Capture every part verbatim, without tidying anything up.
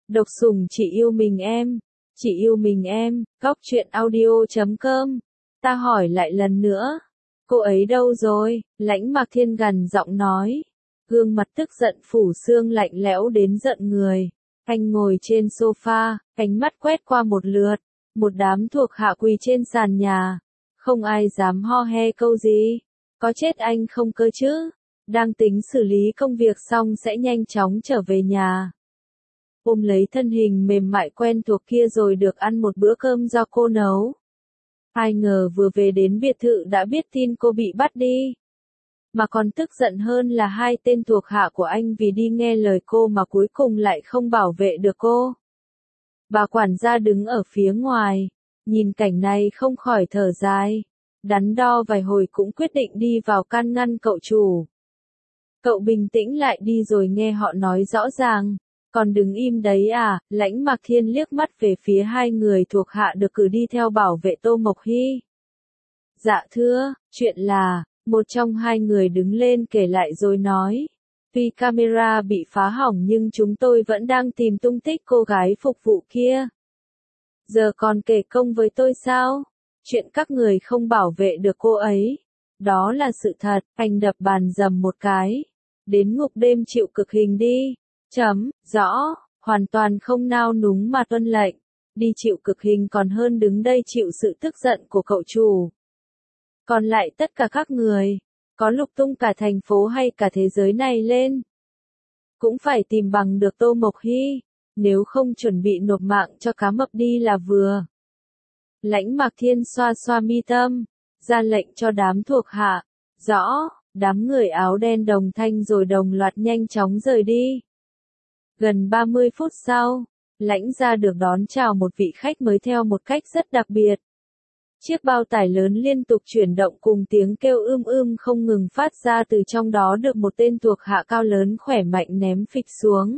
Độc sủng chỉ yêu mình em. Chỉ yêu mình em. Góc truyện audio chấm com. Ta hỏi lại lần nữa. Cô ấy đâu rồi? Lãnh Mạc Thiên gằn giọng nói. Gương mặt tức giận phủ xương lạnh lẽo đến giận người. Anh ngồi trên sofa, ánh mắt quét qua một lượt. Một đám thuộc hạ quỳ trên sàn nhà. Không ai dám ho he câu gì. Có chết anh không cơ chứ? Đang tính xử lý công việc xong sẽ nhanh chóng trở về nhà. Ôm lấy thân hình mềm mại quen thuộc kia rồi được ăn một bữa cơm do cô nấu. Ai ngờ vừa về đến biệt thự đã biết tin cô bị bắt đi. Mà còn tức giận hơn là hai tên thuộc hạ của anh vì đi nghe lời cô mà cuối cùng lại không bảo vệ được cô. Bà quản gia đứng ở phía ngoài, nhìn cảnh này không khỏi thở dài. Đắn đo vài hồi cũng quyết định đi vào can ngăn cậu chủ. Cậu bình tĩnh lại đi rồi nghe họ nói rõ ràng. Còn đứng im đấy à? Lãnh Mạc Thiên liếc mắt về phía hai người thuộc hạ được cử đi theo bảo vệ Tô Mộc Hy. Dạ thưa, chuyện là, một trong hai người đứng lên kể lại rồi nói. Tuy camera bị phá hỏng nhưng chúng tôi vẫn đang tìm tung tích cô gái phục vụ kia. Giờ còn kể công với tôi sao? Chuyện các người không bảo vệ được cô ấy. Đó là sự thật, anh đập bàn dầm một cái. Đến ngục đêm chịu cực hình đi. Chấm, rõ, hoàn toàn không nao núng mà tuân lệnh. Đi chịu cực hình còn hơn đứng đây chịu sự tức giận của cậu chủ. Còn lại tất cả các người, có lục tung cả thành phố hay cả thế giới này lên, cũng phải tìm bằng được Tô Mộc Hy, nếu không chuẩn bị nộp mạng cho cá mập đi là vừa. Lãnh Mạc Thiên xoa xoa mi tâm, ra lệnh cho đám thuộc hạ. Rõ, đám người áo đen đồng thanh rồi đồng loạt nhanh chóng rời đi. Gần ba mươi phút sau, lãnh gia được đón chào một vị khách mới theo một cách rất đặc biệt. Chiếc bao tải lớn liên tục chuyển động cùng tiếng kêu ưm ưm không ngừng phát ra từ trong đó được một tên thuộc hạ cao lớn khỏe mạnh ném phịch xuống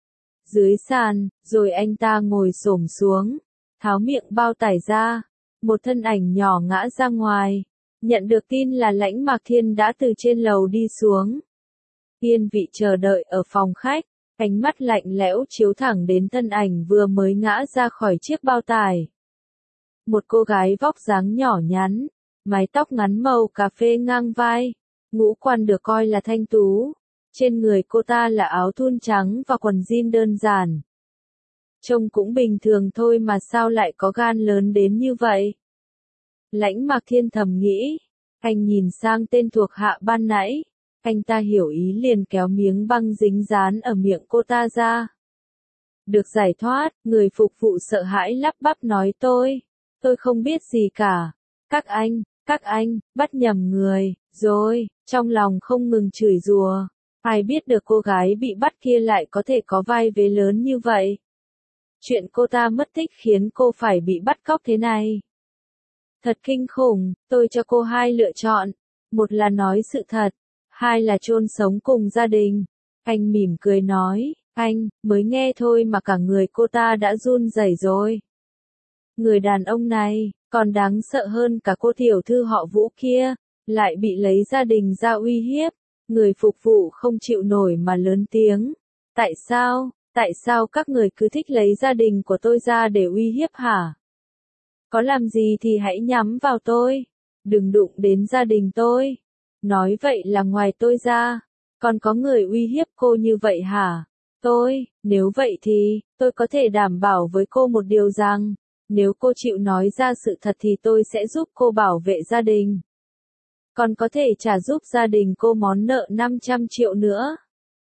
dưới sàn, rồi anh ta ngồi xổm xuống, tháo miệng bao tải ra, một thân ảnh nhỏ ngã ra ngoài. Nhận được tin là Lãnh Mạc Thiên đã từ trên lầu đi xuống. Yên vị chờ đợi ở phòng khách, ánh mắt lạnh lẽo chiếu thẳng đến thân ảnh vừa mới ngã ra khỏi chiếc bao tải. Một cô gái vóc dáng nhỏ nhắn, mái tóc ngắn màu cà phê ngang vai, ngũ quan được coi là thanh tú. Trên người cô ta là áo thun trắng và quần jean đơn giản. Trông cũng bình thường thôi mà sao lại có gan lớn đến như vậy? Lãnh Mạc Thiên thầm nghĩ, anh nhìn sang tên thuộc hạ ban nãy, anh ta hiểu ý liền kéo miếng băng dính dán ở miệng cô ta ra. Được giải thoát, người phục vụ sợ hãi lắp bắp nói tôi, tôi không biết gì cả. Các anh, các anh, bắt nhầm người, rồi, trong lòng không ngừng chửi rủa. Ai biết được cô gái bị bắt kia lại có thể có vai vế lớn như vậy. Chuyện cô ta mất tích khiến cô phải bị bắt cóc thế này. Thật kinh khủng, tôi cho cô hai lựa chọn. Một là nói sự thật, hai là chôn sống cùng gia đình. Anh mỉm cười nói, anh, mới nghe thôi mà cả người cô ta đã run rẩy rồi. Người đàn ông này, còn đáng sợ hơn cả cô tiểu thư họ Vũ kia, lại bị lấy gia đình ra uy hiếp. Người phục vụ không chịu nổi mà lớn tiếng. Tại sao, tại sao các người cứ thích lấy gia đình của tôi ra để uy hiếp hả? Có làm gì thì hãy nhắm vào tôi. Đừng đụng đến gia đình tôi. Nói vậy là ngoài tôi ra, còn có người uy hiếp cô như vậy hả? Tôi, nếu vậy thì, tôi có thể đảm bảo với cô một điều rằng, nếu cô chịu nói ra sự thật thì tôi sẽ giúp cô bảo vệ gia đình. Còn có thể trả giúp gia đình cô món nợ năm trăm triệu nữa.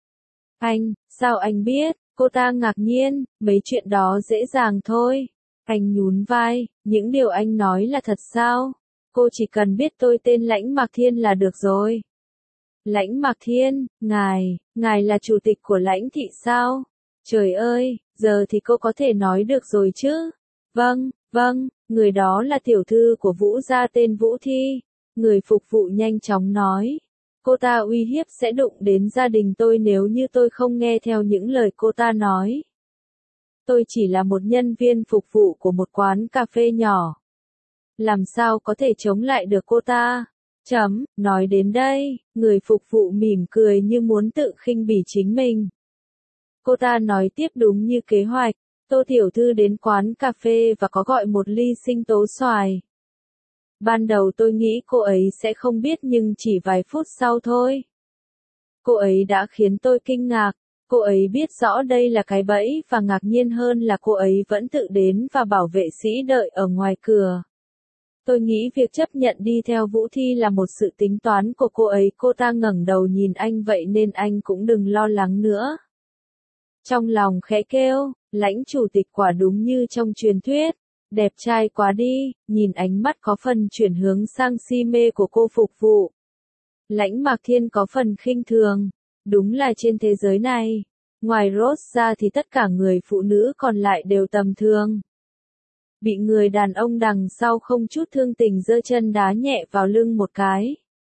Anh, sao anh biết? Cô ta ngạc nhiên, mấy chuyện đó dễ dàng thôi. Anh nhún vai, những điều anh nói là thật sao? Cô chỉ cần biết tôi tên Lãnh Mạc Thiên là được rồi. Lãnh Mạc Thiên, ngài, ngài là chủ tịch của Lãnh thị sao? Trời ơi, giờ thì cô có thể nói được rồi chứ? Vâng, vâng, người đó là tiểu thư của Vũ gia tên Vũ Thi. Người phục vụ nhanh chóng nói. Cô ta uy hiếp sẽ đụng đến gia đình tôi nếu như tôi không nghe theo những lời cô ta nói. Tôi chỉ là một nhân viên phục vụ của một quán cà phê nhỏ. Làm sao có thể chống lại được cô ta? Chấm, nói đến đây, người phục vụ mỉm cười như muốn tự khinh bỉ chính mình. Cô ta nói tiếp đúng như kế hoạch, Tô tiểu thư đến quán cà phê và có gọi một ly sinh tố xoài. Ban đầu tôi nghĩ cô ấy sẽ không biết nhưng chỉ vài phút sau thôi. Cô ấy đã khiến tôi kinh ngạc, cô ấy biết rõ đây là cái bẫy và ngạc nhiên hơn là cô ấy vẫn tự đến và bảo vệ sĩ đợi ở ngoài cửa. Tôi nghĩ việc chấp nhận đi theo Vũ Thi là một sự tính toán của cô ấy. Cô ta ngẩng đầu nhìn anh vậy nên anh cũng đừng lo lắng nữa. Trong lòng khẽ kêu, Lãnh chủ tịch quả đúng như trong truyền thuyết, đẹp trai quá đi, nhìn ánh mắt có phần chuyển hướng sang si mê của cô phục vụ. Lãnh Mạc Thiên có phần khinh thường, đúng là trên thế giới này, ngoài Rose ra thì tất cả người phụ nữ còn lại đều tầm thường. Bị người đàn ông đằng sau không chút thương tình giơ chân đá nhẹ vào lưng một cái.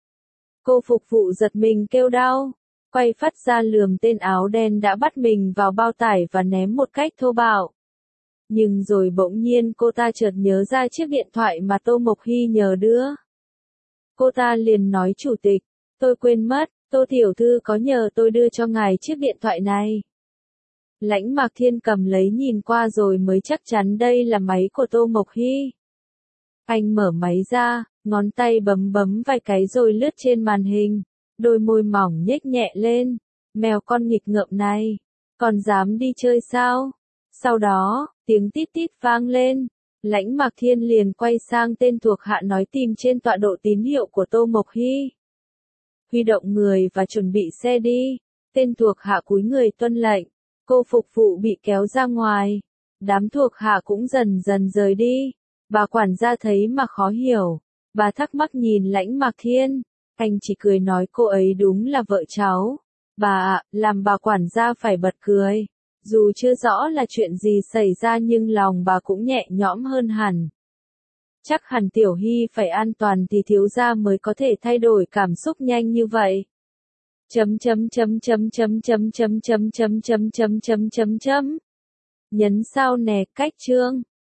Cô phục vụ giật mình kêu đau, quay phát ra lườm tên áo đen đã bắt mình vào bao tải và ném một cách thô bạo. Nhưng rồi bỗng nhiên cô ta chợt nhớ ra chiếc điện thoại mà Tô Mộc Hy nhờ đưa. Cô ta liền nói chủ tịch, tôi quên mất, Tô tiểu thư có nhờ tôi đưa cho ngài chiếc điện thoại này. Lãnh Mạc Thiên cầm lấy nhìn qua rồi mới chắc chắn đây là máy của Tô Mộc Hy. Anh mở máy ra, ngón tay bấm bấm vài cái rồi lướt trên màn hình, đôi môi mỏng nhếch nhẹ lên, mèo con nghịch ngợm này, còn dám đi chơi sao? Sau đó, tiếng tít tít vang lên, Lãnh Mạc Thiên liền quay sang tên thuộc hạ nói tìm trên tọa độ tín hiệu của Tô Mộc Hy. Huy động người và chuẩn bị xe đi, tên thuộc hạ cúi người tuân lệnh, cô phục vụ bị kéo ra ngoài, đám thuộc hạ cũng dần dần rời đi, bà quản gia thấy mà khó hiểu, bà thắc mắc nhìn Lãnh Mạc Thiên, anh chỉ cười nói cô ấy đúng là vợ cháu, bà ạ, làm bà quản gia phải bật cười. Dù chưa rõ là chuyện gì xảy ra nhưng lòng bà cũng nhẹ nhõm hơn hẳn. Chắc hẳn Tiểu Hy phải an toàn thì thiếu gia mới có thể thay đổi cảm xúc nhanh như vậy. Chấm chấm chấm chấm chấm chấm chấm chấm chấm chấm chấm chấm chấm chấm. Nhấn sao nè, cách chương.